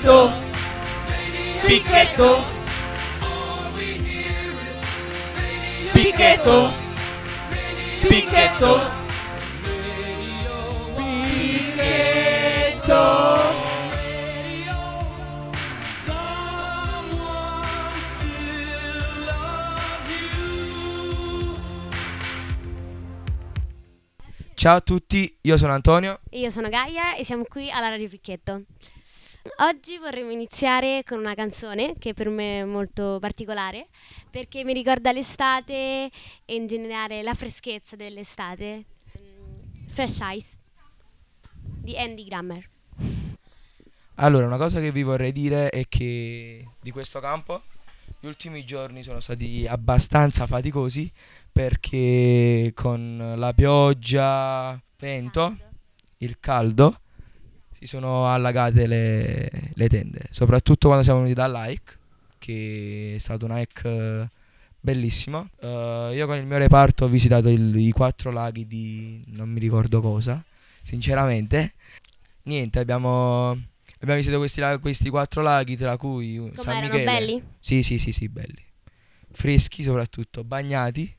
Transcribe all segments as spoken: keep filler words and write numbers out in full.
Picchetto, Picchetto, Picchetto, Picchetto, Picchetto. Ciao a tutti, io sono Antonio. E io sono Gaia e siamo qui alla Radio Picchetto. Oggi vorremmo iniziare con una canzone che per me è molto particolare perché mi ricorda l'estate e in generale la freschezza dell'estate. Fresh Eyes di Andy Grammer. Allora, una cosa che vi vorrei dire è che di questo campo gli ultimi giorni sono stati abbastanza faticosi perché con la pioggia, vento, il caldo si sono allagate le, le tende, soprattutto quando siamo venuti dall'hike, che è stato un hike bellissimo. Uh, io con il mio reparto ho visitato il, i quattro laghi di non mi ricordo cosa, sinceramente. Niente, abbiamo, abbiamo visitato questi, lag- questi quattro laghi, tra cui Come San erano Michele. belli? Sì, sì, sì, sì, belli. Freschi soprattutto, bagnati.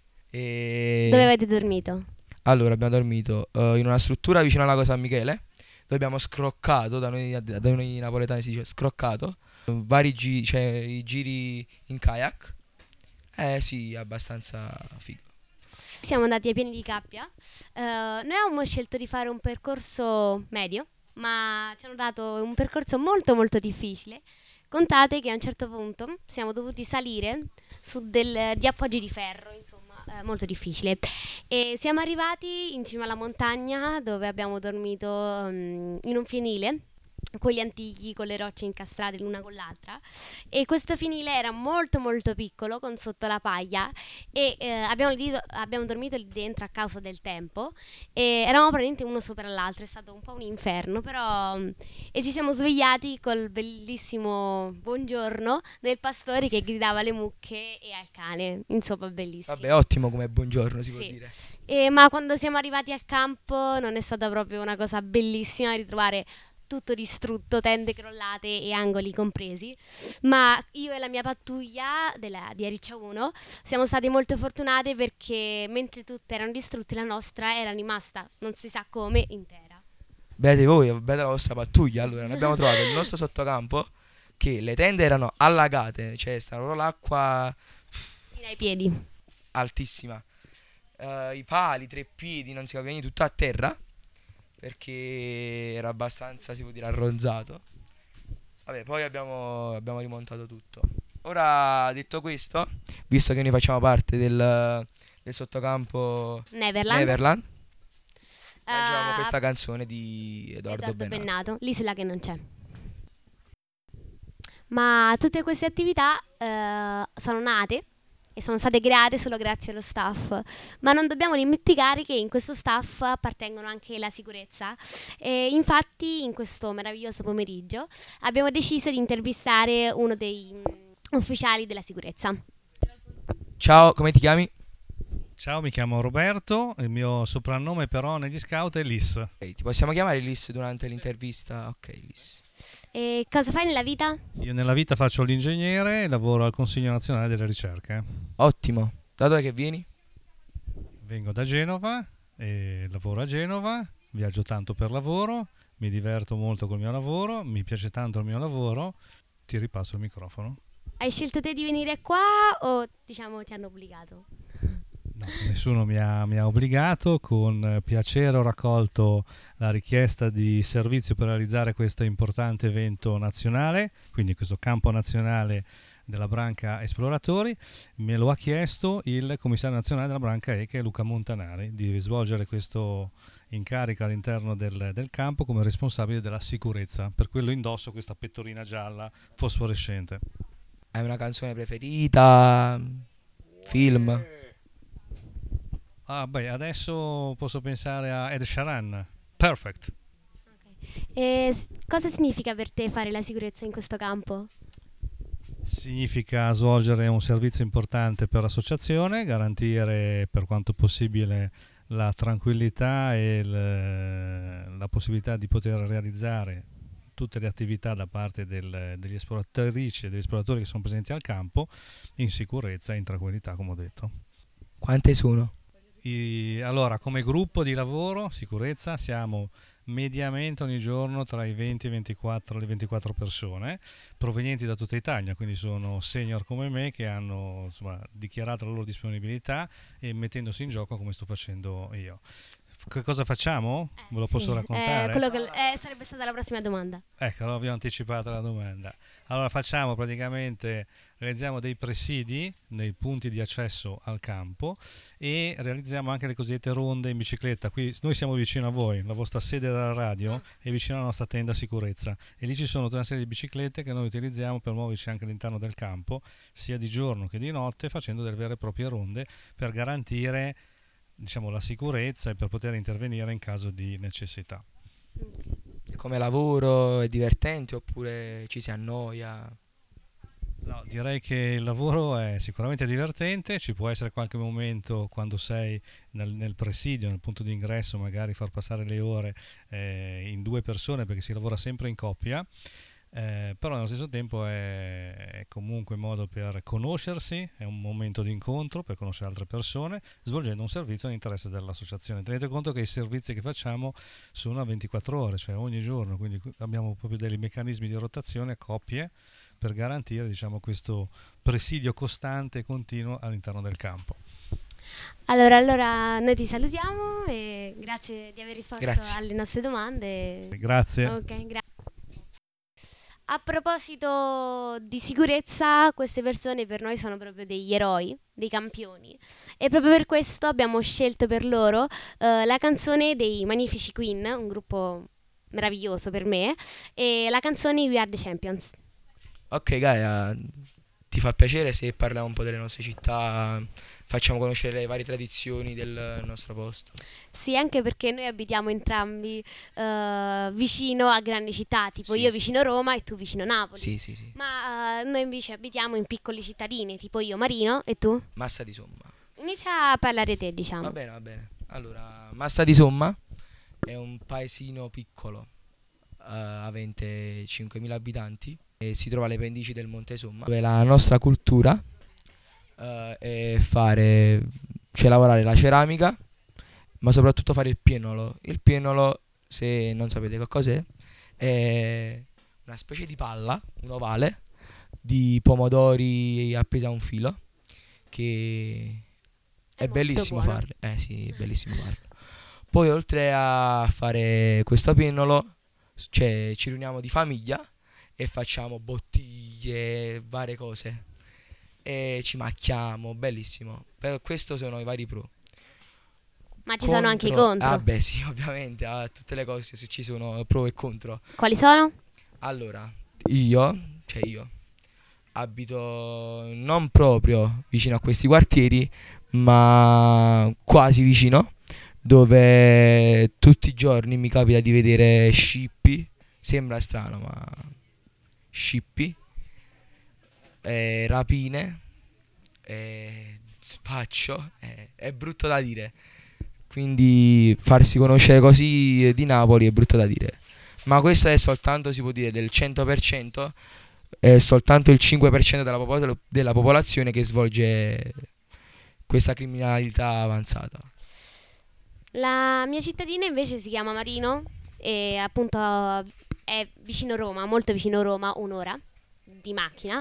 E Dove avete dormito? allora abbiamo dormito uh, in una struttura vicino al lago San Michele, dove abbiamo scroccato, da noi, da noi napoletani si dice scroccato, vari gi- cioè, i giri in kayak. Eh sì, abbastanza figo. Siamo andati ai Piani di Cappia. Eh, noi avevamo scelto di fare un percorso medio, ma ci hanno dato un percorso molto molto difficile. Contate che a un certo punto siamo dovuti salire su degli appoggi di ferro, insomma, eh, molto difficile. E siamo arrivati in cima alla montagna dove abbiamo dormito um, in un fienile, quelli antichi con le rocce incastrate l'una con l'altra, e questo fienile era molto molto piccolo con sotto la paglia e eh, abbiamo, lì, abbiamo dormito lì dentro a causa del tempo e eravamo praticamente uno sopra l'altro, è stato un po' un inferno però, e ci siamo svegliati col bellissimo buongiorno del pastore che gridava alle mucche e al cane, insomma bellissimo. Vabbè, ottimo come buongiorno si Sì. può dire. E, ma quando siamo arrivati al campo non è stata proprio una cosa bellissima ritrovare tutto distrutto, tende crollate e angoli compresi, ma io e la mia pattuglia della, di Ariccia uno siamo state molto fortunate perché mentre tutte erano distrutte la nostra era rimasta, non si sa come, intera. Vedete voi, vedete la vostra pattuglia. Allora, noi abbiamo trovato il nostro sottocampo che le tende erano allagate, cioè stava proprio l'acqua Fino ai piedi. altissima. Uh, I pali, i tre piedi, non si capiva niente, tutto a terra perché era abbastanza, si può dire, arronzato. Vabbè, poi abbiamo, abbiamo rimontato tutto. Ora, detto questo, visto che noi facciamo parte del, del sottocampo Neverland. Neverland, Uh, mangiamo questa canzone di Edoardo, Edoardo Bennato. Bennato, l'isola che non c'è. Ma tutte queste attività uh, sono nate e sono state create solo grazie allo staff, ma non dobbiamo dimenticare che in questo staff appartengono anche la sicurezza e infatti in questo meraviglioso pomeriggio abbiamo deciso di intervistare uno dei mm, ufficiali della sicurezza. Ciao, come ti chiami? Ciao, mi chiamo Roberto, il mio soprannome però negli scout è Lis. Okay, ti possiamo chiamare Liss durante l'intervista? Ok, Liss. E cosa fai nella vita? Io nella vita faccio l'ingegnere e lavoro al Consiglio Nazionale delle Ricerche. Ottimo. Da dove che vieni? Vengo da Genova e lavoro a Genova, viaggio tanto per lavoro, mi diverto molto col mio lavoro, mi piace tanto il mio lavoro. Ti ripasso il microfono. Hai scelto te di venire qua o diciamo ti hanno obbligato? No, nessuno mi ha, mi ha obbligato, con piacere ho raccolto la richiesta di servizio per realizzare questo importante evento nazionale, quindi questo campo nazionale della branca esploratori. Me lo ha chiesto il commissario nazionale della branca E C E, Luca Montanari, di svolgere questo incarico all'interno del, del campo come responsabile della sicurezza, per quello indosso questa pettorina gialla fosforescente. Hai una canzone preferita? Film? Ah, beh, adesso posso pensare a Ed Sheeran. Perfect. Okay. E s- cosa significa per te fare la sicurezza in questo campo? Significa svolgere un servizio importante per l'associazione, garantire per quanto possibile la tranquillità e il, la possibilità di poter realizzare tutte le attività da parte del, degli esploratrici e degli esploratori che sono presenti al campo in sicurezza e in tranquillità, come ho detto. Quante sono? I, allora, come gruppo di lavoro, sicurezza, siamo mediamente ogni giorno tra i venti e ventiquattro, le ventiquattro persone provenienti da tutta Italia, quindi sono senior come me che hanno insomma, dichiarato la loro disponibilità e mettendosi in gioco come sto facendo io. Che cosa facciamo? Eh, Ve lo sì, posso eh, raccontare? quello che, eh, sarebbe stata la prossima domanda. Ecco, allora vi ho anticipato la domanda. Allora facciamo praticamente, realizziamo dei presidi nei punti di accesso al campo e realizziamo anche le cosiddette ronde in bicicletta. Qui noi siamo vicino a voi, la vostra sede della radio è vicino alla nostra tenda sicurezza e lì ci sono tutta una serie di biciclette che noi utilizziamo per muoverci anche all'interno del campo, sia di giorno che di notte, facendo delle vere e proprie ronde per garantire, diciamo, la sicurezza e per poter intervenire in caso di necessità. Come lavoro è divertente oppure ci si annoia? No, direi che il lavoro è sicuramente divertente, ci può essere qualche momento quando sei nel, nel presidio, nel punto di ingresso, magari far passare le ore eh, in due persone perché si lavora sempre in coppia. Eh, però nello stesso tempo è, è comunque un modo per conoscersi, è un momento di incontro per conoscere altre persone, svolgendo un servizio all'interesse dell'associazione. Tenete conto che i servizi che facciamo sono a ventiquattro ore, cioè ogni giorno, quindi abbiamo proprio dei meccanismi di rotazione a coppie per garantire, diciamo, questo presidio costante e continuo all'interno del campo. Allora, allora noi ti salutiamo e grazie di aver risposto Grazie. alle nostre domande. Grazie. Ok, gra- A proposito di sicurezza, queste persone per noi sono proprio degli eroi, dei campioni. E proprio per questo abbiamo scelto per loro eh, la canzone dei Magnifici Queen, un gruppo meraviglioso per me, e la canzone We Are The Champions. Ok Gaia, ti fa piacere se parliamo un po' delle nostre città, facciamo conoscere le varie tradizioni del nostro posto? Sì, anche perché noi abitiamo entrambi eh, vicino a grandi città, tipo Sì, io sì. vicino Roma e tu vicino Napoli. Sì, sì, sì. Ma eh, noi invece abitiamo in piccoli cittadini, tipo io Marino e tu? Massa di Somma. Inizia a parlare te, diciamo. Va bene, va bene. Allora, Massa di Somma è un paesino piccolo, eh, avente cinquemila abitanti, e si trova alle pendici del Monte Somma, dove la nostra cultura eh, è fare, cioè lavorare la ceramica, ma soprattutto fare il piennolo. Il piennolo, se non sapete che cos'è, è una specie di palla, un ovale, di pomodori appesa a un filo, che È è molto bellissimo buono. farlo. Eh sì, è bellissimo farlo. Poi oltre a fare questo piennolo, cioè, ci riuniamo di famiglia e facciamo bottiglie, varie cose. E ci macchiamo, bellissimo. Per questo sono i vari pro. Ma ci sono anche i Contro- contro. Ah beh sì, ovviamente, a tutte le cose ci sono pro e contro. Quali sono? Allora, io, cioè io, abito non proprio vicino a questi quartieri, ma quasi vicino, dove tutti i giorni mi capita di vedere scippi, sembra strano, ma scippi, eh, rapine, eh, spaccio, eh, è brutto da dire. Quindi farsi conoscere così di Napoli è brutto da dire. Ma questo è soltanto, si può dire, del cento per cento, è soltanto il cinque per cento della, popol- della popolazione che svolge questa criminalità avanzata. La mia cittadina invece si chiama Marino e appunto è vicino Roma, molto vicino Roma, un'ora di macchina.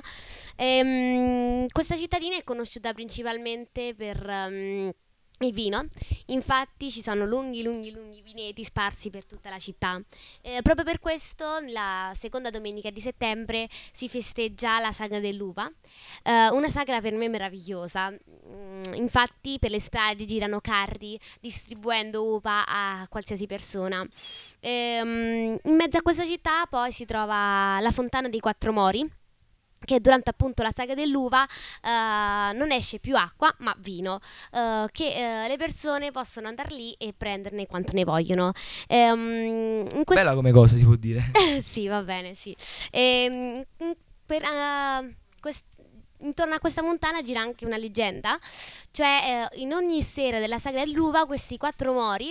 Ehm, questa cittadina è conosciuta principalmente per ehm, il vino, infatti ci sono lunghi, lunghi, lunghi vineti sparsi per tutta la città. Eh, proprio per questo, la seconda domenica di settembre si festeggia la sagra dell'uva, eh, una sagra per me meravigliosa. Mm, infatti, per le strade girano carri distribuendo uva a qualsiasi persona. Ehm, in mezzo a questa città poi si trova la Fontana dei Quattro Mori, che durante appunto la saga dell'uva eh, non esce più acqua ma vino, eh, che eh, le persone possono andare lì e prenderne quanto ne vogliono. Ehm, in quest- Bella come cosa, si può dire. sì, va bene, sì. Ehm, per, eh, quest- intorno a questa montana gira anche una leggenda, cioè eh, in ogni sera della sagra dell'uva questi quattro mori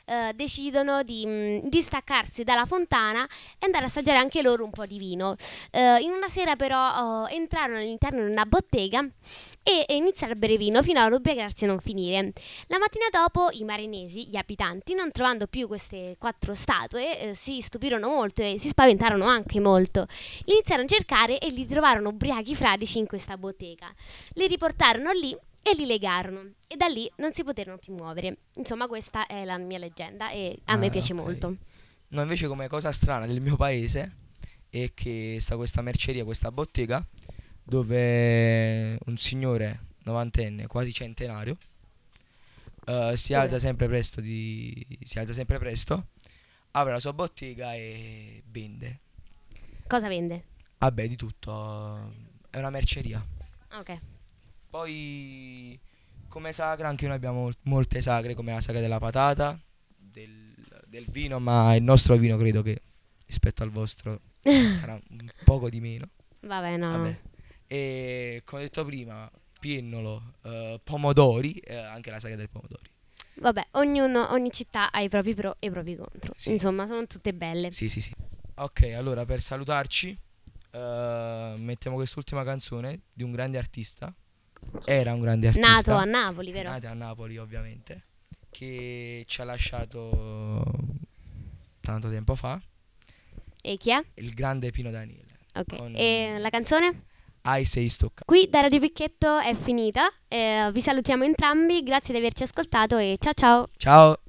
eh, decidono di mh, distaccarsi dalla fontana e andare a assaggiare anche loro un po' di vino. Eh, in una sera però eh, entrarono all'interno di una bottega e, e iniziarono a bere vino fino ad ubriacarsi e non finire. La mattina dopo i marinesi, gli abitanti, non trovando più queste quattro statue, eh, si stupirono molto e si spaventarono anche molto. Iniziarono a cercare e li trovarono ubriachi fradici in questa bottega. Li riportarono lì e li legarono e da lì non si poterono più muovere. Insomma, questa è la mia leggenda e a me Ah, piace ok. molto. No, invece come cosa strana del mio paese è che sta questa merceria, questa bottega, dove un signore novantenne, quasi centenario, eh, si alza Dov'è? sempre presto di, si alza sempre presto, apre la sua bottega e vende. Cosa vende? Vabbè, di tutto. È una merceria. Ok. Poi come sacra anche noi abbiamo mol- molte sagre, come la sagra della patata, del, del vino, ma il nostro vino credo che rispetto al vostro sarà un poco di meno. Vabbè, no, no. Vabbè. E come ho detto prima, piennolo, eh, pomodori, eh, anche la sagra dei pomodori. Vabbè, ognuno, ogni città ha i propri pro e i propri contro. Sì. Insomma, sono tutte belle. Sì, sì, sì. Ok, allora per salutarci, eh, mettiamo quest'ultima canzone di un grande artista. Era un grande artista. Nato a Napoli, vero? Nato a Napoli, ovviamente, che ci ha lasciato tanto tempo fa, E chi è? il grande Pino Daniele. Ok. Con E la canzone? Ai sei stocca. Qui da Radio Picchetto è finita. Eh, vi salutiamo entrambi. Grazie di averci ascoltato e ciao ciao. Ciao.